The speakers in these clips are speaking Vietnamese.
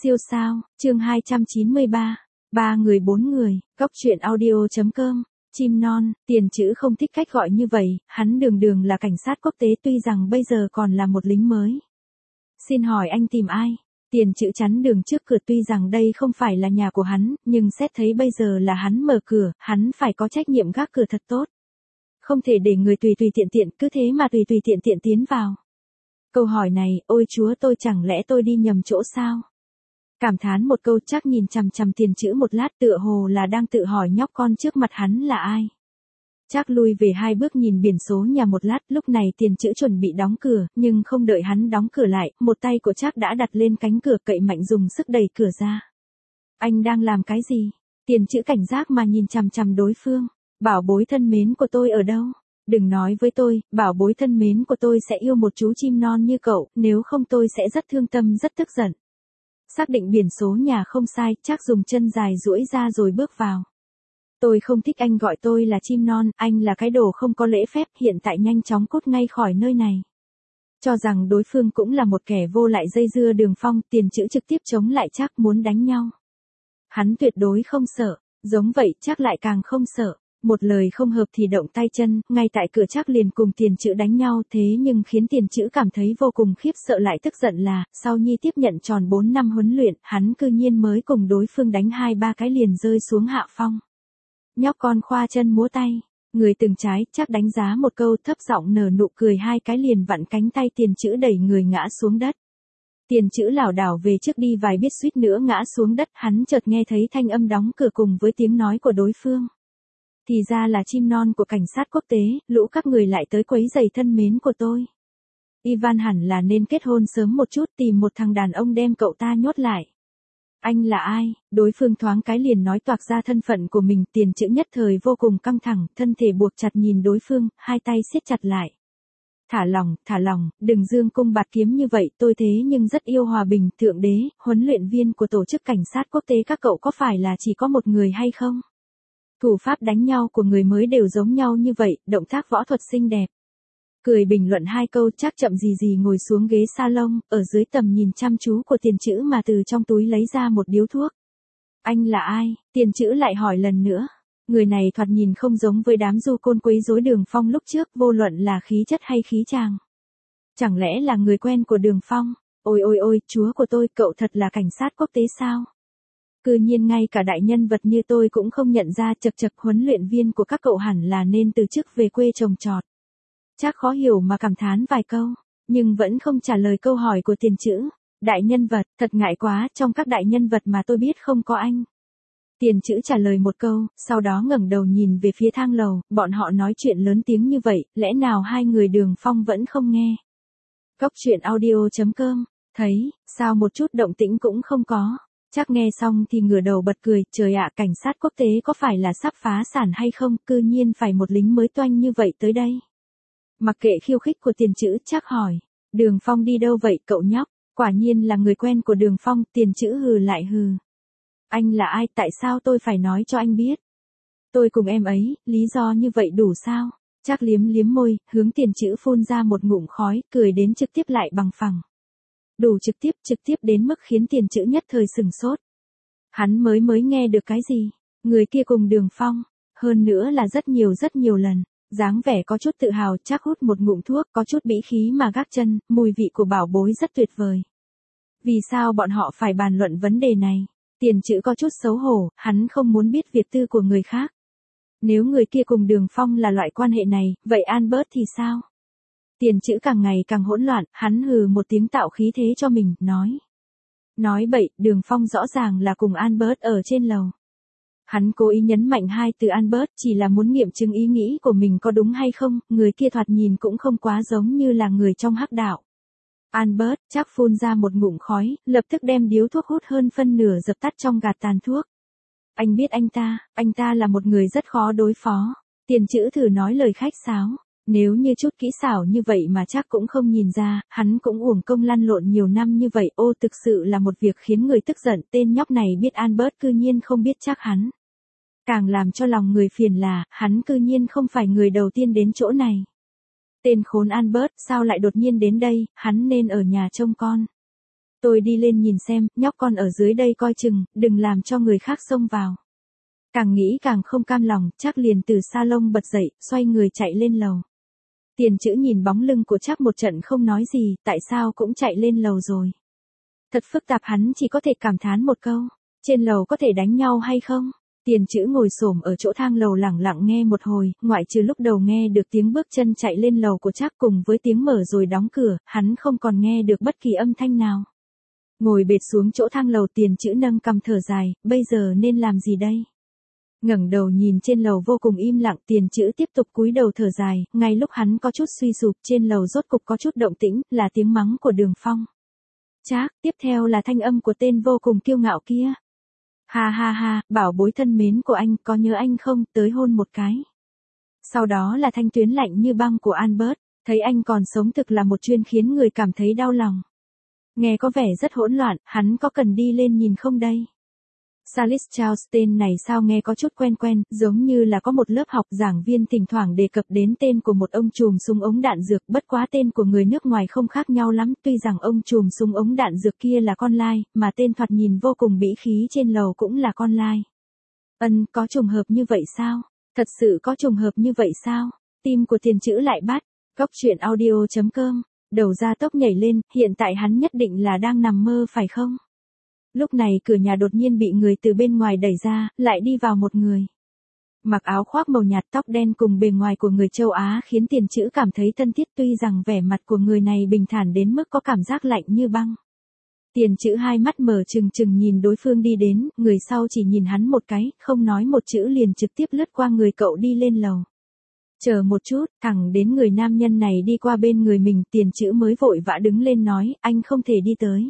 Siêu sao, chương 293. Ba người bốn người, góc truyện audio.com. Chim non, Tiền Chữ không thích cách gọi như vậy, hắn đường đường là cảnh sát quốc tế tuy rằng bây giờ còn là một lính mới. Xin hỏi anh tìm ai? Tiền Chữ chắn đường trước cửa, tuy rằng đây không phải là nhà của hắn, nhưng xét thấy bây giờ là hắn mở cửa, hắn phải có trách nhiệm gác cửa thật tốt. Không thể để người tùy tùy tiện tiện cứ thế mà tùy tùy tiện tiện tiến vào. Câu hỏi này, ôi chúa tôi, chẳng lẽ tôi đi nhầm chỗ sao? Cảm thán một câu, chắc nhìn chằm chằm Tiền Chữ một lát, tựa hồ là đang tự hỏi nhóc con trước mặt hắn là ai. Chắc lui về hai bước nhìn biển số nhà một lát, lúc này Tiền Chữ chuẩn bị đóng cửa, nhưng không đợi hắn đóng cửa lại, một tay của Trác đã đặt lên cánh cửa, cậy mạnh dùng sức đẩy cửa ra. Anh đang làm cái gì? Tiền Chữ cảnh giác mà nhìn chằm chằm đối phương. Bảo bối thân mến của tôi ở đâu? Đừng nói với tôi, bảo bối thân mến của tôi sẽ yêu một chú chim non như cậu, nếu không tôi sẽ rất thương tâm, rất tức giận. Xác định biển số nhà không sai, Trác dùng chân dài duỗi ra rồi bước vào. Tôi không thích anh gọi tôi là chim non, anh là cái đồ không có lễ phép, hiện tại nhanh chóng cút ngay khỏi nơi này. Cho rằng đối phương cũng là một kẻ vô lại dây dưa Đường Phong, Tiền Chữ trực tiếp chống lại Trác, muốn đánh nhau. Hắn tuyệt đối không sợ, giống vậy Trác lại càng không sợ. Một lời không hợp thì động tay chân, ngay tại cửa Trác liền cùng Tiền Chữ đánh nhau, thế nhưng khiến Tiền Chữ cảm thấy vô cùng khiếp sợ lại tức giận là, sau Nhi tiếp nhận tròn 4 năm huấn luyện, hắn cư nhiên mới cùng đối phương đánh 2-3 cái liền rơi xuống hạ phong. Nhóc con khoa chân múa tay, người từng trái, Trác đánh giá một câu, thấp giọng nở nụ cười, 2 cái liền vặn cánh tay Tiền Chữ đẩy người ngã xuống đất. Tiền Chữ lảo đảo về trước đi vài bước suýt nữa ngã xuống đất, hắn chợt nghe thấy thanh âm đóng cửa cùng với tiếng nói của đối phương. Thì ra là chim non của cảnh sát quốc tế, lũ các người lại tới quấy rầy thân mến của tôi. Ivan hẳn là nên kết hôn sớm một chút, tìm một thằng đàn ông đem cậu ta nhốt lại. Anh là ai? Đối phương thoáng cái liền nói toạc ra thân phận của mình, Tiền Chữ nhất thời vô cùng căng thẳng, thân thể buộc chặt nhìn đối phương, hai tay siết chặt lại. Thả lòng, đừng dương cung bạt kiếm như vậy, tôi thế nhưng rất yêu hòa bình, thượng đế, huấn luyện viên của tổ chức cảnh sát quốc tế các cậu có phải là chỉ có một người hay không? Thủ pháp đánh nhau của người mới đều giống nhau như vậy, động tác võ thuật xinh đẹp. Cười bình luận 2 câu, Trác chậm gì ngồi xuống ghế salon, ở dưới tầm nhìn chăm chú của Tiền Chữ mà từ trong túi lấy ra một điếu thuốc. Anh là ai? Tiền Chữ lại hỏi lần nữa. Người này thoạt nhìn không giống với đám du côn quấy rối Đường Phong lúc trước, vô luận là khí chất hay khí chàng. Chẳng lẽ là người quen của Đường Phong? Ôi, chúa của tôi, cậu thật là cảnh sát quốc tế sao? Cư nhiên ngay cả đại nhân vật như tôi cũng không nhận ra, chật, huấn luyện viên của các cậu hẳn là nên từ chức về quê trồng trọt. Trác khó hiểu mà cảm thán vài câu, nhưng vẫn không trả lời câu hỏi của Tiền Chữ. Đại nhân vật, thật ngại quá, trong các đại nhân vật mà tôi biết không có anh. Tiền Chữ trả lời một câu, sau đó ngẩng đầu nhìn về phía thang lầu, bọn họ nói chuyện lớn tiếng như vậy, lẽ nào hai người Đường Phong vẫn không nghe. Góc truyện audio.com, thấy, sao một chút động tĩnh cũng không có. Trác nghe xong thì ngửa đầu bật cười, trời ạ, cảnh sát quốc tế có phải là sắp phá sản hay không, cư nhiên phải một lính mới toanh như vậy tới đây. Mặc kệ khiêu khích của Tiền Chữ, Trác hỏi, Đường Phong đi đâu vậy cậu nhóc? Quả nhiên là người quen của Đường Phong, Tiền Chữ hừ lại hừ. Anh là ai, tại sao tôi phải nói cho anh biết? Tôi cùng em ấy, lý do như vậy đủ sao? Trác liếm môi, hướng Tiền Chữ phun ra một ngụm khói, cười đến trực tiếp lại bằng phẳng. Đủ trực tiếp đến mức khiến Tiền Chữ nhất thời sửng sốt. Hắn mới nghe được cái gì? Người kia cùng Đường Phong, hơn nữa là rất nhiều lần. Dáng vẻ có chút tự hào, Trác hút một ngụm thuốc, có chút bĩ khí mà gác chân, mùi vị của bảo bối rất tuyệt vời. Vì sao bọn họ phải bàn luận vấn đề này? Tiền Chữ có chút xấu hổ, hắn không muốn biết việc tư của người khác. Nếu người kia cùng Đường Phong là loại quan hệ này, vậy Albert thì sao? Tiền Chữ càng ngày càng hỗn loạn, hắn hừ một tiếng tạo khí thế cho mình, nói bậy, Đường Phong rõ ràng là cùng Albert ở trên lầu. Hắn cố ý nhấn mạnh 2 từ Albert, chỉ là muốn nghiệm chứng ý nghĩ của mình có đúng hay không, người kia thoạt nhìn cũng không quá giống như là người trong hắc đạo. Albert, Trác phun ra một ngụm khói, lập tức đem điếu thuốc hút hơn phân nửa dập tắt trong gạt tàn thuốc. Anh biết anh ta là một người rất khó đối phó. Tiền Chữ thử nói lời khách sáo. Nếu như chút kỹ xảo như vậy mà Trác cũng không nhìn ra, hắn cũng uổng công lăn lộn nhiều năm như vậy, thực sự là một việc khiến người tức giận, tên nhóc này biết Albert cư nhiên không biết Trác hắn. Càng làm cho lòng người phiền là, hắn cư nhiên không phải người đầu tiên đến chỗ này. Tên khốn Albert sao lại đột nhiên đến đây, hắn nên ở nhà trông con. Tôi đi lên nhìn xem, nhóc con ở dưới đây coi chừng, đừng làm cho người khác xông vào. Càng nghĩ càng không cam lòng, Trác liền từ salon bật dậy, xoay người chạy lên lầu. Tiền Chữ nhìn bóng lưng của Trác một trận không nói gì, tại sao cũng chạy lên lầu rồi. Thật phức tạp, hắn chỉ có thể cảm thán một câu, trên lầu có thể đánh nhau hay không? Tiền Chữ ngồi xổm ở chỗ thang lầu lẳng lặng nghe một hồi, ngoại trừ lúc đầu nghe được tiếng bước chân chạy lên lầu của Trác cùng với tiếng mở rồi đóng cửa, hắn không còn nghe được bất kỳ âm thanh nào. Ngồi bệt xuống chỗ thang lầu, Tiền Chữ nâng cằm thở dài, bây giờ nên làm gì đây? Ngẩng đầu nhìn trên lầu vô cùng im lặng, Tiền Chữ tiếp tục cúi đầu thở dài, ngay lúc hắn có chút suy sụp, trên lầu rốt cục có chút động tĩnh, là tiếng mắng của Đường Phong. Trác, tiếp theo là thanh âm của tên vô cùng kiêu ngạo kia. Ha ha ha, bảo bối thân mến của anh, có nhớ anh không, tới hôn một cái. Sau đó là thanh tuyến lạnh như băng của Albert, thấy anh còn sống thực là một chuyện khiến người cảm thấy đau lòng. Nghe có vẻ rất hỗn loạn, hắn có cần đi lên nhìn không đây? Salis Charles, tên này sao nghe có chút quen quen, giống như là có một lớp học giảng viên thỉnh thoảng đề cập đến tên của một ông trùm súng ống đạn dược, bất quá tên của người nước ngoài không khác nhau lắm, tuy rằng ông trùm súng ống đạn dược kia là con lai, mà tên thoạt nhìn vô cùng bỉ khí trên lầu cũng là con lai. Có trùng hợp như vậy sao? Thật sự có trùng hợp như vậy sao? Tim của Tiền Chữ lại bắt. Góc truyện audio.com, đầu ra tốc nhảy lên, hiện tại hắn nhất định là đang nằm mơ phải không? Lúc này cửa nhà đột nhiên bị người từ bên ngoài đẩy ra, lại đi vào một người. Mặc áo khoác màu nhạt, tóc đen cùng bề ngoài của người châu Á khiến Tiền Chữ cảm thấy thân thiết, tuy rằng vẻ mặt của người này bình thản đến mức có cảm giác lạnh như băng. Tiền Chữ hai mắt mở trừng trừng nhìn đối phương đi đến, người sau chỉ nhìn hắn một cái, không nói một chữ liền trực tiếp lướt qua người cậu đi lên lầu. Chờ một chút, thẳng đến người nam nhân này đi qua bên người mình, Tiền Chữ mới vội vã đứng lên nói, anh không thể đi tới.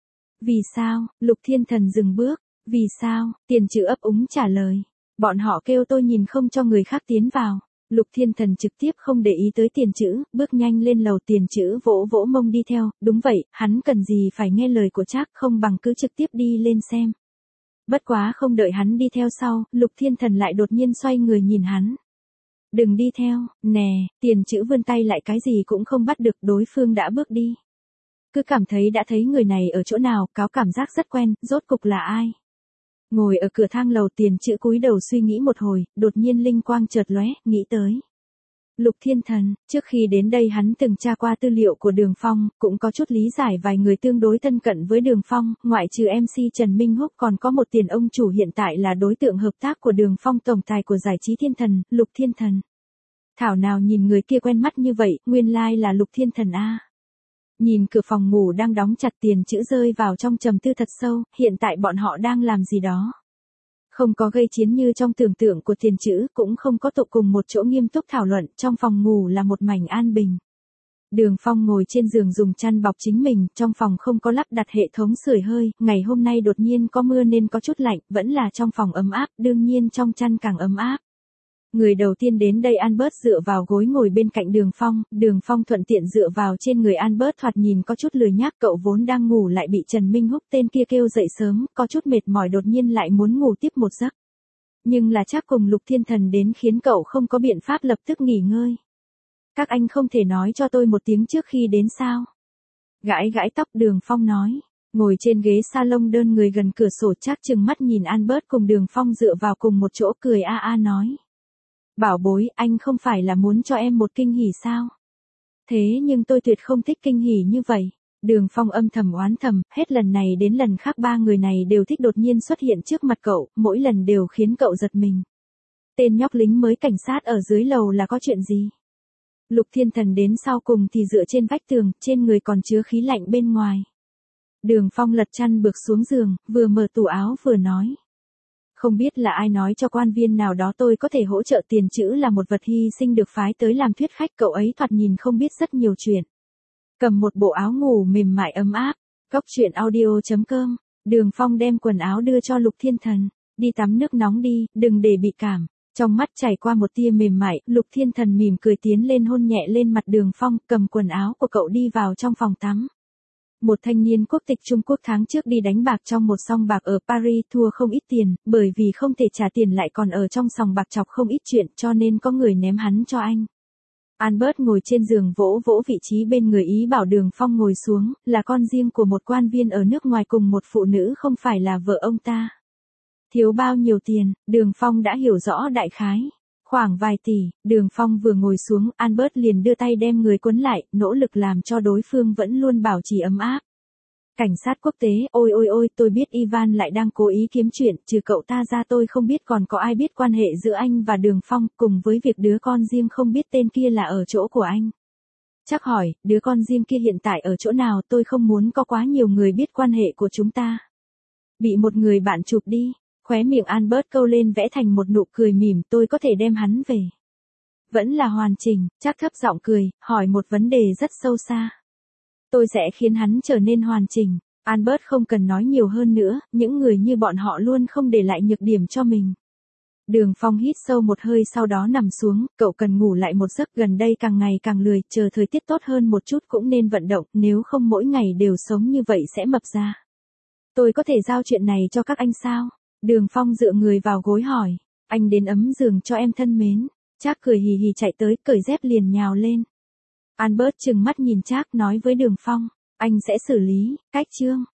Vì sao? Lục Thiên Thần dừng bước. Vì sao? Tiền Chữ ấp úng trả lời. Bọn họ kêu tôi nhìn không cho người khác tiến vào. Lục Thiên Thần trực tiếp không để ý tới Tiền Chữ, bước nhanh lên lầu. Tiền Chữ vỗ vỗ mông đi theo, đúng vậy, hắn cần gì phải nghe lời của Trác, không bằng cứ trực tiếp đi lên xem. Bất quá không đợi hắn đi theo sau, Lục Thiên Thần lại đột nhiên xoay người nhìn hắn. Đừng đi theo, nè, Tiền Chữ vươn tay lại cái gì cũng không bắt được, đối phương đã bước đi. Cứ cảm thấy đã thấy người này ở chỗ nào, có cảm giác rất quen, rốt cục là ai? Ngồi ở cửa thang lầu, Tiền Chữ cúi đầu suy nghĩ một hồi, đột nhiên linh quang chợt lóe, nghĩ tới. Lục Thiên Thần, trước khi đến đây hắn từng tra qua tư liệu của Đường Phong, cũng có chút lý giải vài người tương đối thân cận với Đường Phong, ngoại trừ MC Trần Minh Húc còn có một tiền ông chủ hiện tại là đối tượng hợp tác của Đường Phong, tổng tài của giải trí Thiên Thần, Lục Thiên Thần. Thảo nào nhìn người kia quen mắt như vậy, nguyên lai là Lục Thiên Thần a. Nhìn cửa phòng ngủ đang đóng chặt, Tiền Chữ rơi vào trong trầm tư thật sâu, hiện tại bọn họ đang làm gì đó. Không có gây chiến như trong tưởng tượng của Tiền Chữ, cũng không có tụ cùng một chỗ nghiêm túc thảo luận, trong phòng ngủ là một mảnh an bình. Đường Phong ngồi trên giường dùng chăn bọc chính mình, trong phòng không có lắp đặt hệ thống sưởi hơi, ngày hôm nay đột nhiên có mưa nên có chút lạnh, vẫn là trong phòng ấm áp, đương nhiên trong chăn càng ấm áp. Người đầu tiên đến đây Albert dựa vào gối ngồi bên cạnh Đường Phong thuận tiện dựa vào trên người Albert, thoạt nhìn có chút lười nhác, cậu vốn đang ngủ lại bị Trần Minh Húc tên kia kêu dậy sớm, có chút mệt mỏi đột nhiên lại muốn ngủ tiếp một giấc. Nhưng là Trác cùng Lục Thiên Thần đến khiến cậu không có biện pháp lập tức nghỉ ngơi. Các anh không thể nói cho tôi một tiếng trước khi đến sao? Gãi gãi tóc, Đường Phong nói. Ngồi trên ghế salon đơn người gần cửa sổ, Trác trừng mắt nhìn Albert cùng Đường Phong dựa vào cùng một chỗ, cười a a nói. Bảo bối, anh không phải là muốn cho em một kinh hỉ sao? Thế nhưng tôi tuyệt không thích kinh hỉ như vậy. Đường Phong âm thầm oán thầm, hết lần này đến lần khác ba người này đều thích đột nhiên xuất hiện trước mặt cậu, mỗi lần đều khiến cậu giật mình. Tên nhóc lính mới cảnh sát ở dưới lầu là có chuyện gì? Lục Thiên Thần đến sau cùng thì dựa trên vách tường, trên người còn chứa khí lạnh bên ngoài. Đường Phong lật chăn bước xuống giường, vừa mở tủ áo vừa nói. Không biết là ai nói cho quan viên nào đó tôi có thể hỗ trợ, Tiền Chữ là một vật hy sinh được phái tới làm thuyết khách, cậu ấy thoạt nhìn không biết rất nhiều chuyện. Cầm một bộ áo ngủ mềm mại ấm áp. Góc truyện audio.com, Đường Phong đem quần áo đưa cho Lục Thiên Thần. Đi tắm nước nóng đi, đừng để bị cảm. Trong mắt chảy qua một tia mềm mại, Lục Thiên Thần mỉm cười tiến lên hôn nhẹ lên mặt Đường Phong, cầm quần áo của cậu đi vào trong phòng tắm. Một thanh niên quốc tịch Trung Quốc tháng trước đi đánh bạc trong một sòng bạc ở Paris, thua không ít tiền, bởi vì không thể trả tiền lại còn ở trong sòng bạc chọc không ít chuyện, cho nên có người ném hắn cho anh. Albert ngồi trên giường vỗ vỗ vị trí bên người ý bảo Đường Phong ngồi xuống, là con riêng của một quan viên ở nước ngoài cùng một phụ nữ không phải là vợ ông ta. Thiếu bao nhiêu tiền, Đường Phong đã hiểu rõ đại khái. Khoảng vài tỷ, Đường Phong vừa ngồi xuống, Albert liền đưa tay đem người quấn lại, nỗ lực làm cho đối phương vẫn luôn bảo trì ấm áp. Cảnh sát quốc tế, ôi ôi ôi, tôi biết Ivan lại đang cố ý kiếm chuyện, trừ cậu ta ra tôi không biết còn có ai biết quan hệ giữa anh và Đường Phong, cùng với việc đứa con riêng không biết tên kia là ở chỗ của anh. Chắc hỏi, đứa con riêng kia hiện tại ở chỗ nào, tôi không muốn có quá nhiều người biết quan hệ của chúng ta. Bị một người bạn chụp đi, khóe miệng Albert câu lên vẽ thành một nụ cười mỉm, tôi có thể đem hắn về. Vẫn là hoàn chỉnh, chắc thấp giọng cười, hỏi một vấn đề rất sâu xa. Tôi sẽ khiến hắn trở nên hoàn chỉnh. Albert không cần nói nhiều hơn nữa, những người như bọn họ luôn không để lại nhược điểm cho mình. Đường Phong hít sâu một hơi sau đó nằm xuống, cậu cần ngủ lại một giấc, gần đây càng ngày càng lười, chờ thời tiết tốt hơn một chút cũng nên vận động, nếu không mỗi ngày đều sống như vậy sẽ mập ra. Tôi có thể giao chuyện này cho các anh sao? Đường Phong dựa người vào gối hỏi, anh đến ấm giường cho em thân mến. Trác cười hì hì chạy tới, cởi dép liền nhào lên. Albert trừng mắt nhìn Trác nói với Đường Phong, anh sẽ xử lý, cách chương.